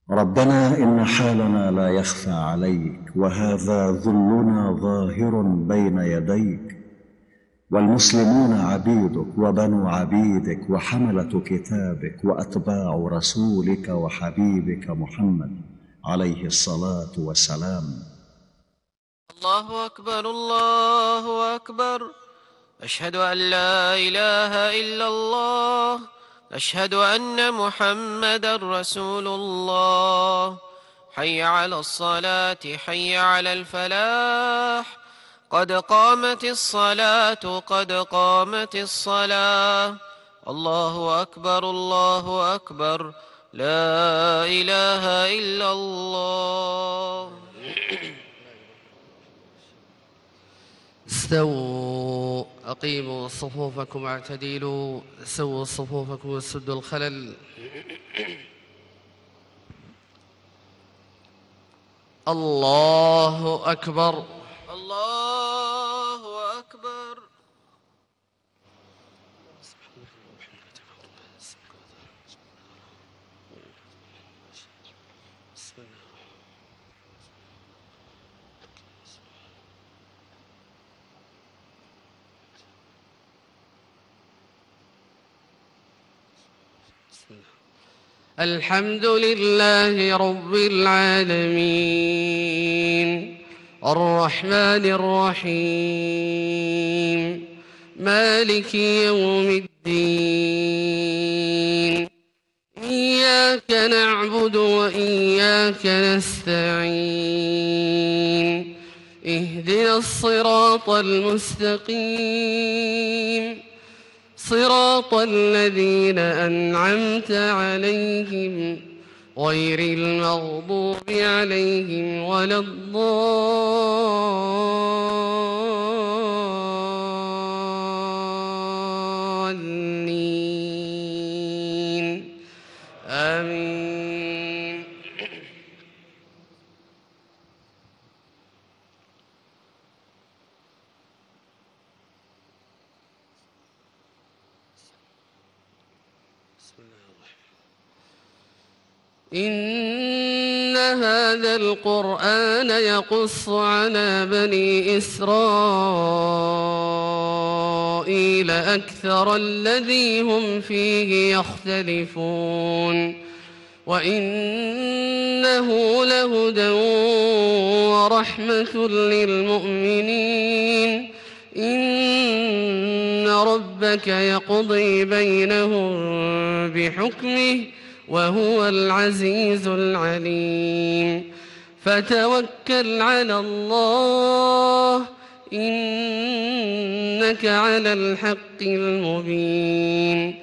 ربنا إن حالنا لا يخفى عليك، وهذا ذلنا ظاهر بين يديك، والمسلمون عبيدك وبنو عبيدك وحملة كتابك وأتباع رسولك وحبيبك محمد عليه الصلاة والسلام. الله أكبر الله أكبر، أشهد أن لا إله إلا الله، أشهد أن محمدًا رسول الله. حي على الصلاة حي على الفلاح، قد قامت الصلاة قد قامت الصلاة. الله أكبر الله أكبر، لا إله إلا الله. استووا، أقيموا صفوفكم واعتدلوا، سووا صفوفكم وسدوا الخلل. الله أكبر الله أكبر. الحمد لله رب العالمين، الرحمن الرحيم، مالك يوم الدين. إياك نعبد وإياك نستعين، اهدنا الصراط المستقيم، صراط الذين أنعمت عليهم غير المغضوب عليهم ولا الضالين. آمين. إن هذا القرآن يقص على بني إسرائيل أكثر الذي هم فيه يختلفون، وإنه لهدى ورحمة للمؤمنين. إن ربك يقضي بينهم بحكمه وهو العزيز العليم. فتوكل على الله، إنك على الحق المبين.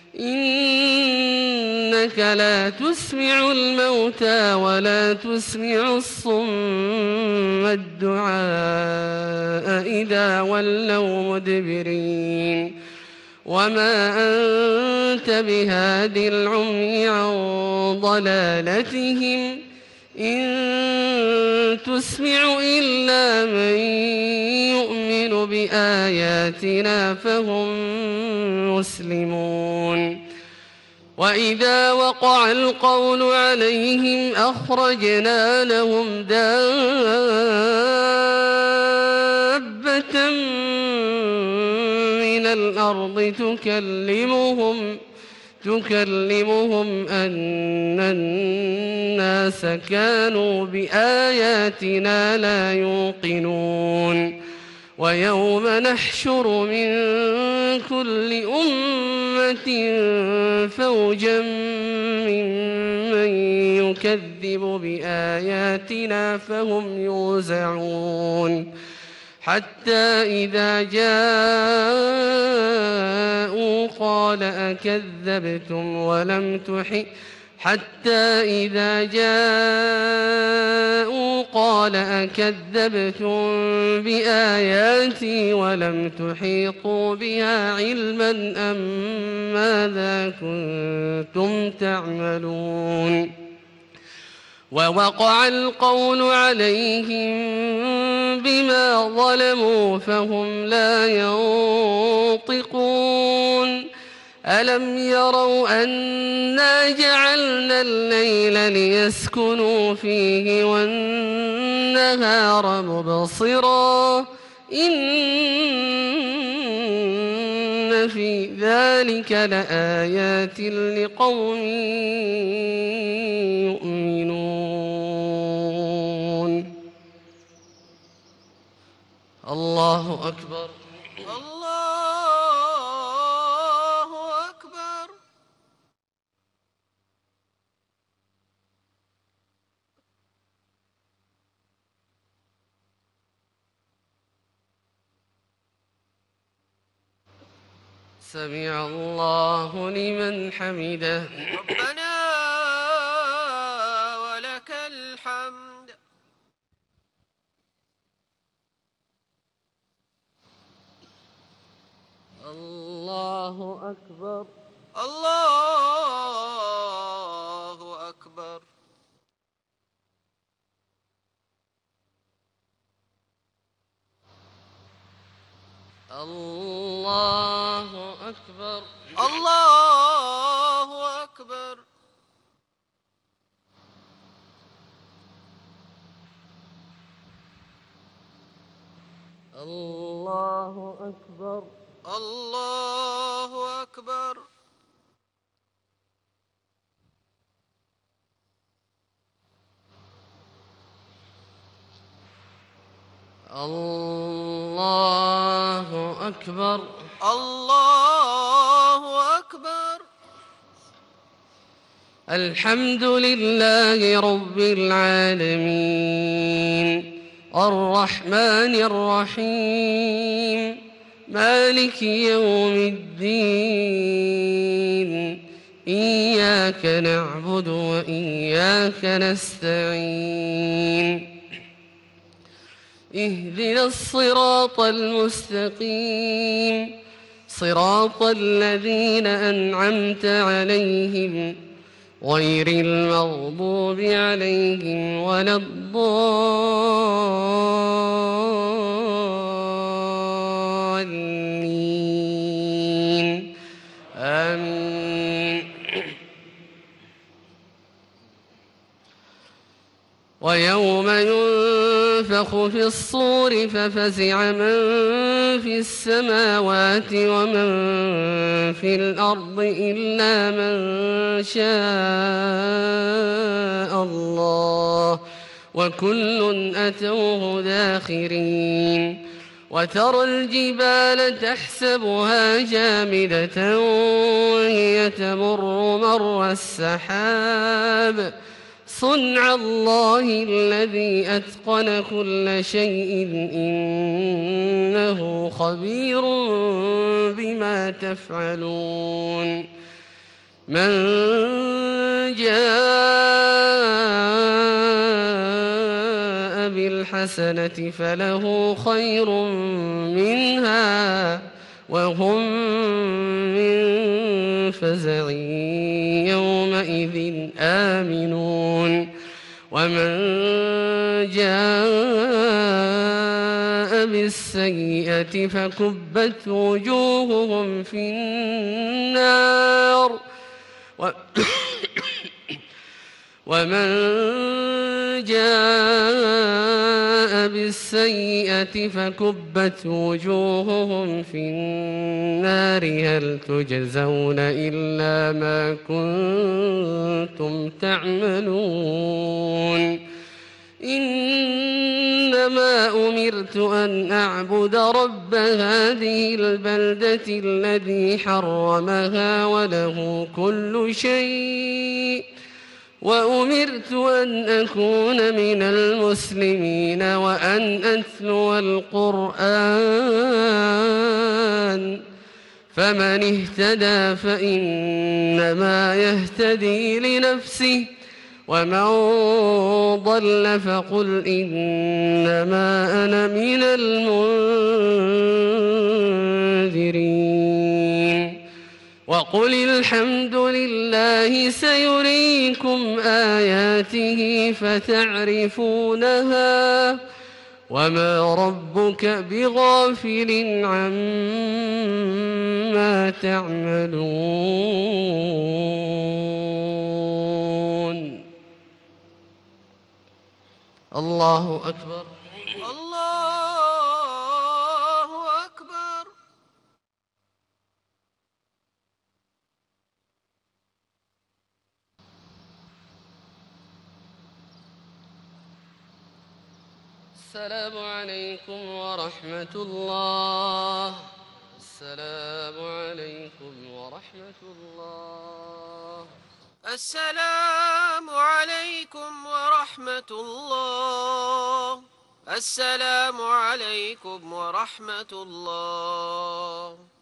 إنك لا تسمع الموتى ولا تسمع الصم الدعاء إذا ولوا مدبرين. وما أنت بهاد العمي عن ضلالتهم، إن تسمع إلا من يؤمن بآياتنا فهم مسلمون. وإذا وقع القول عليهم أخرجنا لهم دابة من الأرض تكلمهم أن الناس كانوا بآياتنا لا يوقنون. ويوم نحشر من كل أمة فوجا ممن يكذب بآياتنا فهم يوزعون. حتى إذا جاءوا قال أكذبتم بآياتي ولم تحيطوا بها علما أم ماذا كنتم تعملون. ووقع القول عليهم بما ظلموا فهم لا ينطقون. ألم يروا أنا جعلنا الليل ليسكنوا فيه والنهار مبصرا إن في ذلك لآيات لقوم يؤمنون. الله أكبر. الله أكبر. سمع الله لمن حمده. ربنا ولك الحمد. الله أكبر. الله أكبر. الله أكبر. الله أكبر. الله أكبر. الله أكبر. الله أكبر. الله أكبر. الحمد لله رب العالمين الرحمن الرحيم مالك يوم الدين إياك نعبد وإياك نستعين اهدنا الصراط المستقيم صراط الذين أنعمت عليهم غير المغضوب عليهم ولا الضالين آمين. ويوم ينفخ في الصور ففزع من في السماوات ومن في الأرض إلا من شاء الله وكل أتوه داخرين. وترى الجبال تحسبها جامدة وهي تمر مر السحاب صنع الله الذي أتقن كل شيء إنه خبير بما تفعلون. من جاء بالحسنة فله خير منها وهم من فزع يومئذ آمنون. ومن جاء بالسيئة فكبت وجوههم في النار ومن جاء بالسيئة فكبت وجوههم في النار هل تجزون إلا ما كنتم تعملون. إنما أمرت أن أعبد رب هذه البلدة الذي حرمها وله كل شيء وأمرت أن أكون من المسلمين وأن أتلو القرآن فمن اهتدى فإنما يهتدي لنفسه ومن ضل فقل إنما أنا من المنذرين. وقل الحمد لله سيريكم آياته فتعرفونها وما ربك بغافل عما تعملون. الله أكبر. الله أكبر. السلام عليكم ورحمة الله. السلام عليكم ورحمة الله. السلام عليكم ورحمة الله. السلام عليكم ورحمة الله.